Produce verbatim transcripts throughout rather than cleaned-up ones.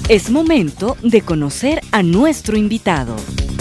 Es momento de conocer a nuestro invitado.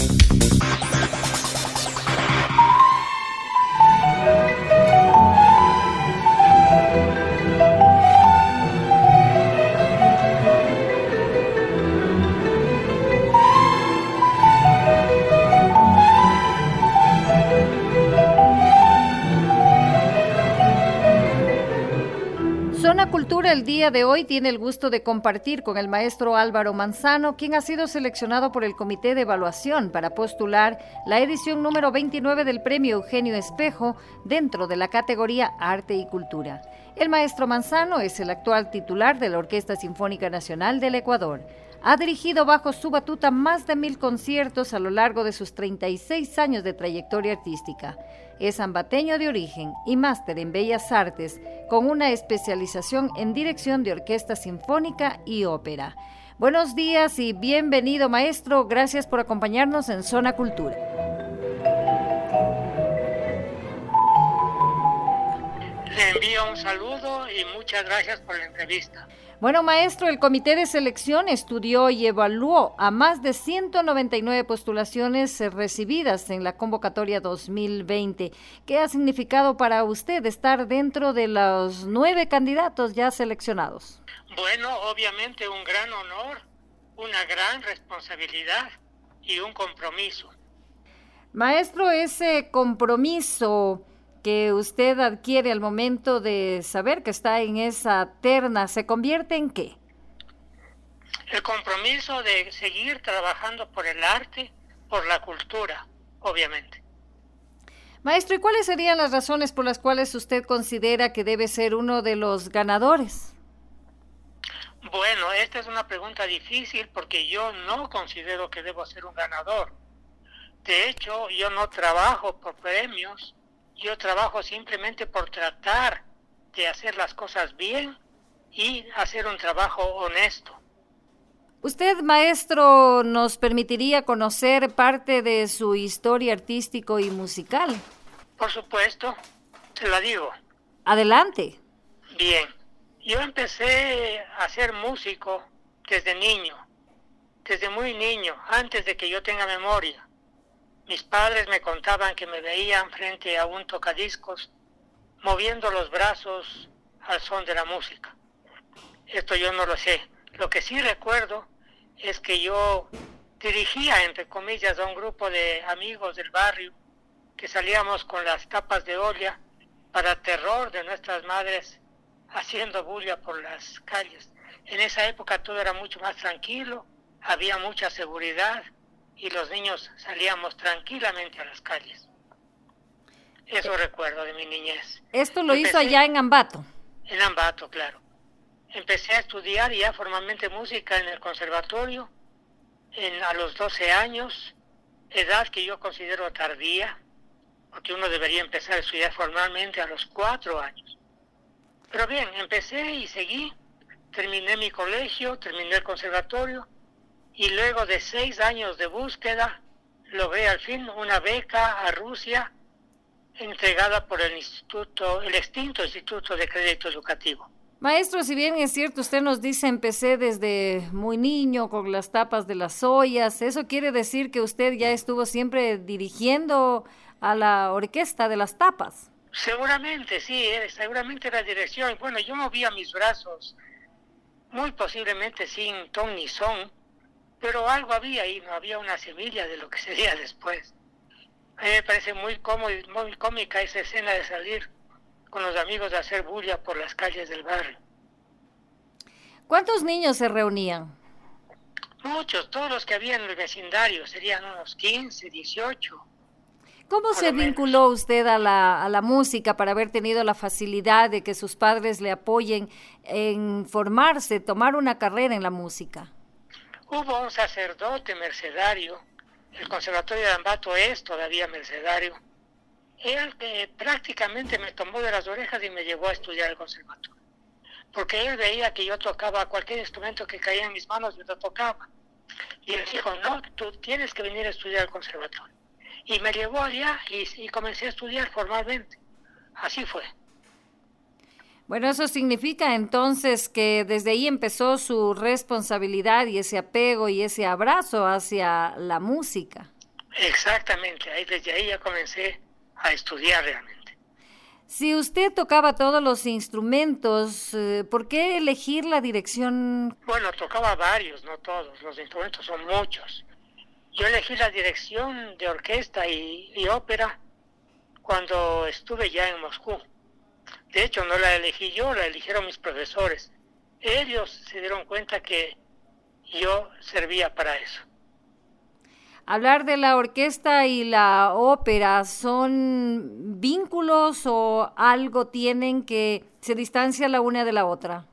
Zona Cultura el día de hoy tiene el gusto de compartir con el maestro Álvaro Manzano, quien ha sido seleccionado por el Comité de Evaluación para postular la edición número veintinueve del Premio Eugenio Espejo dentro de la categoría Arte y Cultura. El maestro Manzano es el actual titular de la Orquesta Sinfónica Nacional del Ecuador. Ha dirigido bajo su batuta más de mil conciertos a lo largo de sus treinta y seis años de trayectoria artística. Es ambateño de origen y máster en Bellas Artes, con una especialización en dirección de orquesta sinfónica y ópera. Buenos días y bienvenido, maestro. Gracias por acompañarnos en Zona Cultura. Le envío un saludo y muchas gracias por la entrevista. Bueno, maestro, el Comité de Selección estudió y evaluó a más de ciento noventa y nueve postulaciones recibidas en la convocatoria dos mil veinte. ¿Qué ha significado para usted estar dentro de los nueve candidatos ya seleccionados? Bueno, obviamente un gran honor, una gran responsabilidad y un compromiso. Maestro, ese compromiso que usted adquiere al momento de saber que está en esa terna, ¿se convierte en qué? El compromiso de seguir trabajando por el arte, por la cultura, obviamente. Maestro, ¿y cuáles serían las razones por las cuales usted considera que debe ser uno de los ganadores? Bueno, esta es una pregunta difícil porque yo no considero que debo ser un ganador. De hecho, yo no trabajo por premios. Yo trabajo simplemente por tratar de hacer las cosas bien y hacer un trabajo honesto. ¿Usted, maestro, nos permitiría conocer parte de su historia artístico y musical? Por supuesto, se la digo. Adelante. Bien, yo empecé a ser músico desde niño, desde muy niño, antes de que yo tenga memoria. Mis padres me contaban que me veían frente a un tocadiscos moviendo los brazos al son de la música. Esto yo no lo sé. Lo que sí recuerdo es que yo dirigía, entre comillas, a un grupo de amigos del barrio que salíamos con las tapas de olla para terror de nuestras madres haciendo bulla por las calles. En esa época todo era mucho más tranquilo, había mucha seguridad y los niños salíamos tranquilamente a las calles. Eso eh, recuerdo de mi niñez. ¿Esto lo Empecé, hizo allá en Ambato? En Ambato, claro. Empecé a estudiar ya formalmente música en el conservatorio en, a los doce años, edad que yo considero tardía, porque uno debería empezar a estudiar formalmente a los cuatro años. Pero bien, empecé y seguí, terminé mi colegio, terminé el conservatorio, y luego de seis años de búsqueda, logré al fin una beca a Rusia entregada por el instituto, el extinto Instituto de Crédito Educativo. Maestro, si bien es cierto, usted nos dice empecé desde muy niño con las tapas de las ollas, ¿eso quiere decir que usted ya estuvo siempre dirigiendo a la orquesta de las tapas? Seguramente, sí, seguramente la dirección. Bueno, yo movía mis brazos, muy posiblemente sin ton ni son, pero algo había ahí, no había una semilla de lo que sería después. A mí me parece muy cómodo, muy cómica esa escena de salir con los amigos a hacer bulla por las calles del barrio. ¿Cuántos niños se reunían? Muchos, todos los que había en el vecindario, serían unos quince, dieciocho. ¿Cómo se vinculó usted a la, a la música para haber tenido la facilidad de que sus padres le apoyen en formarse, tomar una carrera en la música? Hubo un sacerdote mercedario, el Conservatorio de Ambato es todavía mercedario. Él que prácticamente me tomó de las orejas y me llevó a estudiar el conservatorio. Porque él veía que yo tocaba cualquier instrumento que caía en mis manos, yo lo tocaba. Y él dijo, no, tú tienes que venir a estudiar al conservatorio. Y me llevó allá y, y comencé a estudiar formalmente. Así fue. Bueno, eso significa entonces que desde ahí empezó su responsabilidad y ese apego y ese abrazo hacia la música. Exactamente, ahí desde ahí ya comencé a estudiar realmente. Si usted tocaba todos los instrumentos, eh, ¿por qué elegir la dirección? Bueno, tocaba varios, no todos, los instrumentos son muchos. Yo elegí la dirección de orquesta y, y ópera cuando estuve ya en Moscú. De hecho, no la elegí yo, la eligieron mis profesores. Ellos se dieron cuenta que yo servía para eso. Hablar de la orquesta y la ópera, ¿son vínculos o algo tienen que se distancia la una de la otra?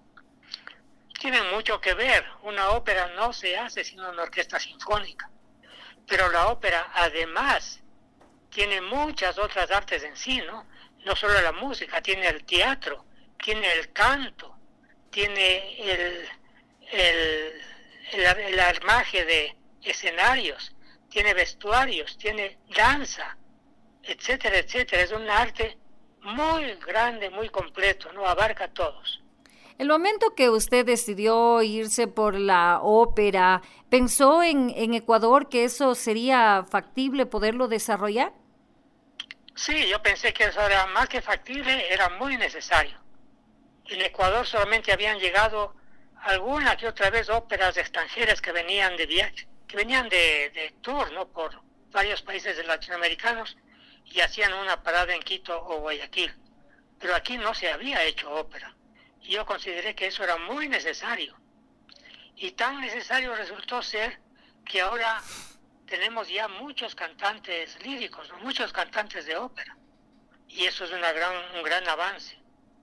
Tienen mucho que ver. Una ópera no se hace sin una orquesta sinfónica. Pero la ópera, además, tiene muchas otras artes en sí, ¿no? No solo la música, tiene el teatro, tiene el canto, tiene el, el, el, el armaje de escenarios, tiene vestuarios, tiene danza, etcétera, etcétera. Es un arte muy grande, muy completo, ¿no? Abarca a todos. El momento que usted decidió irse por la ópera, ¿pensó en, en Ecuador que eso sería factible poderlo desarrollar? Sí, yo pensé que eso era más que factible, era muy necesario. En Ecuador solamente habían llegado alguna que otra vez óperas extranjeras que venían de viaje, que venían de, de tour, ¿no? Por varios países de latinoamericanos y hacían una parada en Quito o Guayaquil. Pero aquí no se había hecho ópera. Y yo consideré que eso era muy necesario. Y tan necesario resultó ser que ahora tenemos ya muchos cantantes líricos, ¿no? Muchos cantantes de ópera. Y eso es una gran, un gran avance.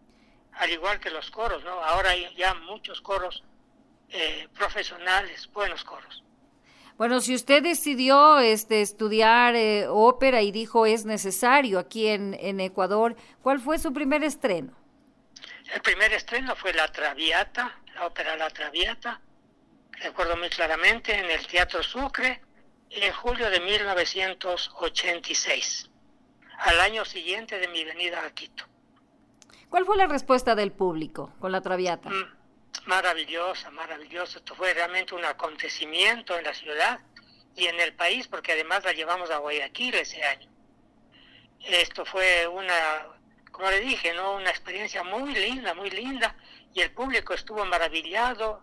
Al igual que los coros, ¿no? Ahora hay ya muchos coros eh, profesionales, buenos coros. Bueno, si usted decidió este, estudiar eh, ópera y dijo es necesario aquí en, en Ecuador, ¿cuál fue su primer estreno? El primer estreno fue La Traviata, la ópera La Traviata, recuerdo muy claramente, en el Teatro Sucre, en julio de mil novecientos ochenta y seis, al año siguiente de mi venida a Quito. ¿Cuál fue la respuesta del público con La Traviata? Mm, maravillosa, maravillosa. Esto fue realmente un acontecimiento en la ciudad y en el país, porque además la llevamos a Guayaquil ese año. Esto fue una, como le dije, ¿no? Una experiencia muy linda, muy linda, y el público estuvo maravillado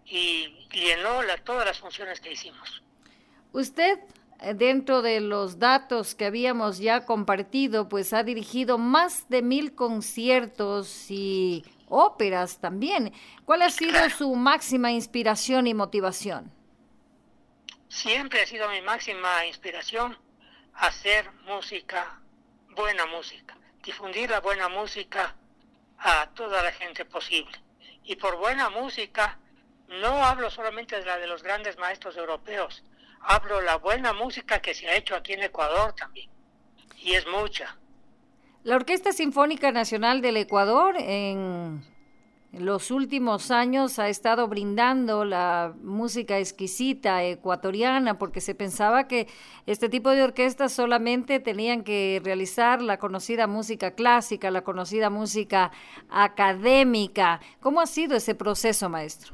y llenó la, todas las funciones que hicimos. Usted, dentro de los datos que habíamos ya compartido, pues ha dirigido más de mil conciertos y óperas también. ¿Cuál ha sido Claro. su máxima inspiración y motivación? Siempre ha sido mi máxima inspiración hacer música, buena música, difundir la buena música a toda la gente posible. Y por buena música no hablo solamente de la de los grandes maestros europeos, hablo de la buena música que se ha hecho aquí en Ecuador también, y es mucha. La Orquesta Sinfónica Nacional del Ecuador en los últimos años ha estado brindando la música exquisita ecuatoriana, porque se pensaba que este tipo de orquestas solamente tenían que realizar la conocida música clásica, la conocida música académica. ¿Cómo ha sido ese proceso, maestro?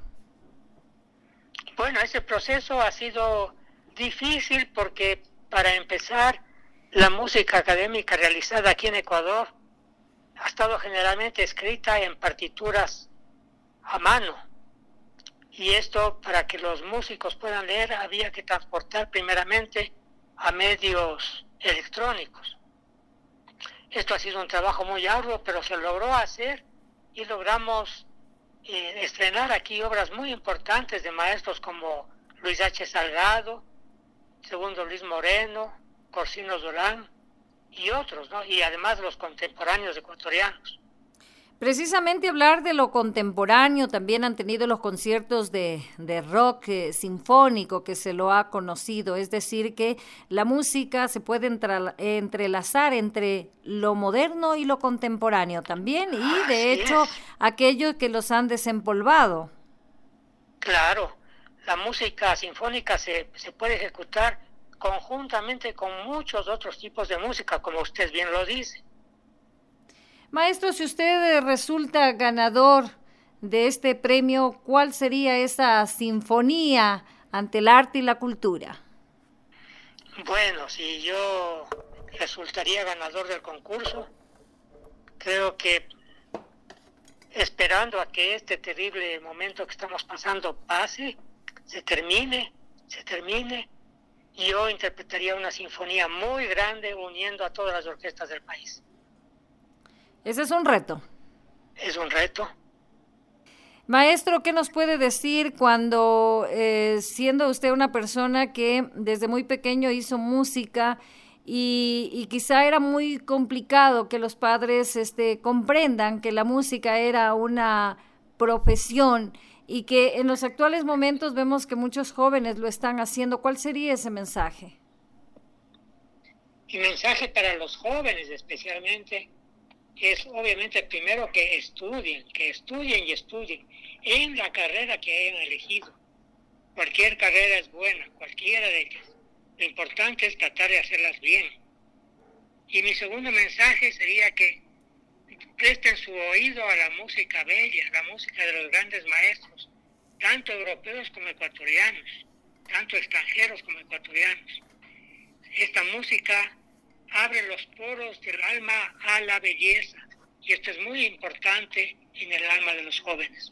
Bueno, ese proceso ha sido difícil porque, para empezar, la música académica realizada aquí en Ecuador ha estado generalmente escrita en partituras a mano. Y esto, para que los músicos puedan leer, había que transportar primeramente a medios electrónicos. Esto ha sido un trabajo muy arduo, pero se logró hacer y logramos eh, estrenar aquí obras muy importantes de maestros como Luis H. Salgado, Segundo Luis Moreno, Corsino Durán y otros, ¿no? Y además los contemporáneos ecuatorianos. Precisamente hablar de lo contemporáneo, también han tenido los conciertos de, de rock eh, sinfónico que se lo ha conocido, es decir, que la música se puede entra, entrelazar entre lo moderno y lo contemporáneo también, y de Así hecho es. aquellos que los han desempolvado. Claro, la música sinfónica se, se puede ejecutar conjuntamente con muchos otros tipos de música, como usted bien lo dice. Maestro, si usted resulta ganador de este premio, ¿cuál sería esa sinfonía ante el arte y la cultura? Bueno, si yo resultaría ganador del concurso, creo que esperando a que este terrible momento que estamos pasando pase, se termine, se termine, y yo interpretaría una sinfonía muy grande uniendo a todas las orquestas del país. Ese es un reto. Es un reto. Maestro, ¿qué nos puede decir cuando, eh, siendo usted una persona que desde muy pequeño hizo música y, y quizá era muy complicado que los padres este, comprendan que la música era una profesión y que en los actuales momentos vemos que muchos jóvenes lo están haciendo? ¿Cuál sería ese mensaje? Mi mensaje para los jóvenes especialmente es obviamente primero que estudien, que estudien y estudien en la carrera que hayan elegido. Cualquier carrera es buena, cualquiera de ellas. Lo importante es tratar de hacerlas bien. Y mi segundo mensaje sería que presten su oído a la música bella, la música de los grandes maestros, tanto europeos como ecuatorianos, tanto extranjeros como ecuatorianos. Esta música abre los poros del alma a la belleza, y esto es muy importante en el alma de los jóvenes.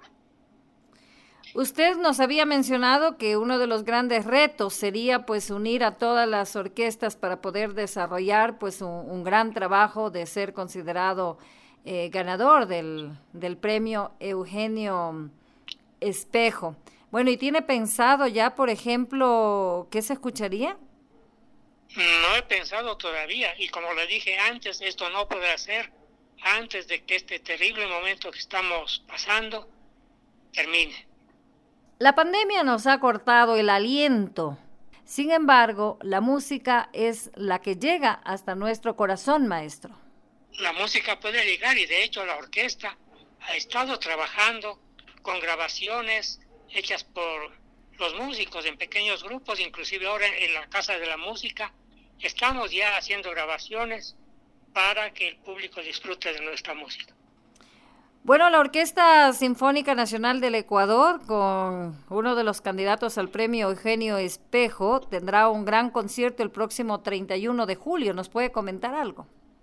Usted nos había mencionado que uno de los grandes retos sería pues unir a todas las orquestas para poder desarrollar pues un, un gran trabajo de ser considerado eh, ganador del, del premio Eugenio Espejo. Bueno, ¿y tiene pensado ya, por ejemplo, qué se escucharía? No he pensado todavía, y como le dije antes, esto no podrá ser antes de que este terrible momento que estamos pasando termine. La pandemia nos ha cortado el aliento. Sin embargo, la música es la que llega hasta nuestro corazón, maestro. La música puede llegar, y de hecho la orquesta ha estado trabajando con grabaciones hechas por los músicos en pequeños grupos, inclusive ahora en la Casa de la Música estamos ya haciendo grabaciones para que el público disfrute de nuestra música. Bueno, la Orquesta Sinfónica Nacional del Ecuador, con uno de los candidatos al premio Eugenio Espejo, tendrá un gran concierto el próximo treinta y uno de julio. ¿Nos puede comentar algo?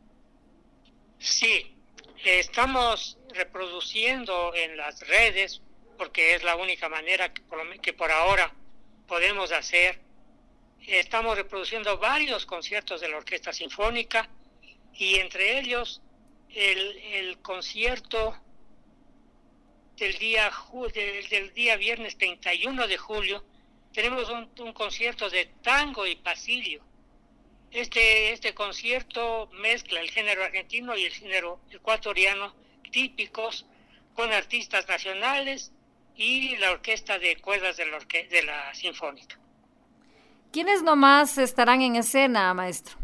Sí, estamos reproduciendo en las redes, porque es la única manera que por, que por ahora podemos hacer. Estamos reproduciendo varios conciertos de la Orquesta Sinfónica, y entre ellos el, el concierto del día, del, del día viernes treinta y uno de julio. Tenemos un, un concierto de tango y pasillo. Este, este concierto mezcla el género argentino y el género ecuatoriano típicos con artistas nacionales y la orquesta de cuerdas de la, orque- de la Sinfónica. ¿Quiénes nomás estarán en escena, maestro?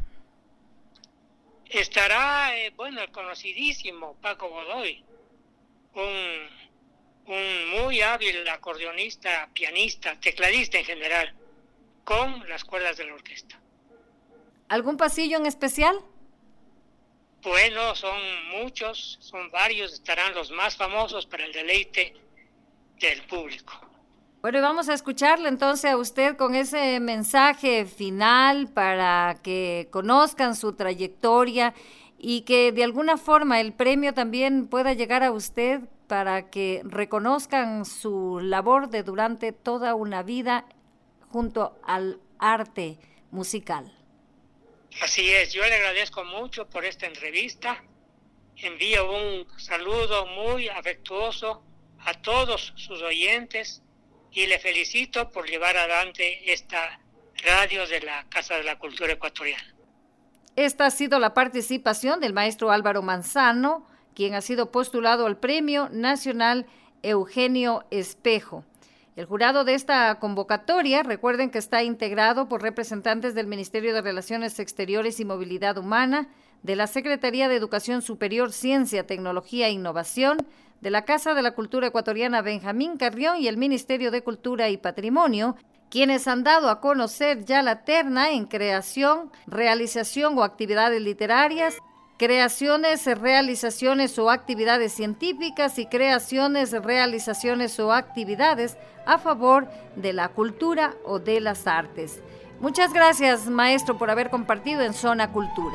Estará, eh, bueno, el conocidísimo Paco Godoy, un, un muy hábil acordeonista, pianista, tecladista en general, con las cuerdas de la orquesta. ¿Algún pasillo en especial? Bueno, son muchos, son varios, estarán los más famosos para el deleite del público. Bueno, y vamos a escucharle entonces a usted con ese mensaje final para que conozcan su trayectoria y que de alguna forma el premio también pueda llegar a usted para que reconozcan su labor de durante toda una vida junto al arte musical. Así es, yo le agradezco mucho por esta entrevista. Envío un saludo muy afectuoso a todos sus oyentes y le felicito por llevar adelante esta radio de la Casa de la Cultura Ecuatoriana. Esta ha sido la participación del maestro Álvaro Manzano, quien ha sido postulado al Premio Nacional Eugenio Espejo. El jurado de esta convocatoria, recuerden que está integrado por representantes del Ministerio de Relaciones Exteriores y Movilidad Humana, de la Secretaría de Educación Superior, Ciencia, Tecnología e Innovación, de la Casa de la Cultura Ecuatoriana Benjamín Carrión y el Ministerio de Cultura y Patrimonio, quienes han dado a conocer ya la terna en creación, realización o actividades literarias creaciones, realizaciones o actividades científicas y creaciones, realizaciones o actividades a favor de la cultura o de las artes. Muchas gracias, maestro, por haber compartido en Zona Cultura.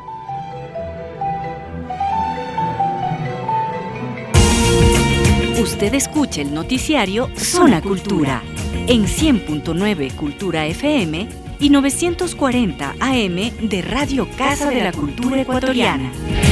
Usted escucha el noticiario Zona Cultura en cien punto nueve Cultura F M y novecientos cuarenta A M de Radio Casa de la Cultura Ecuatoriana.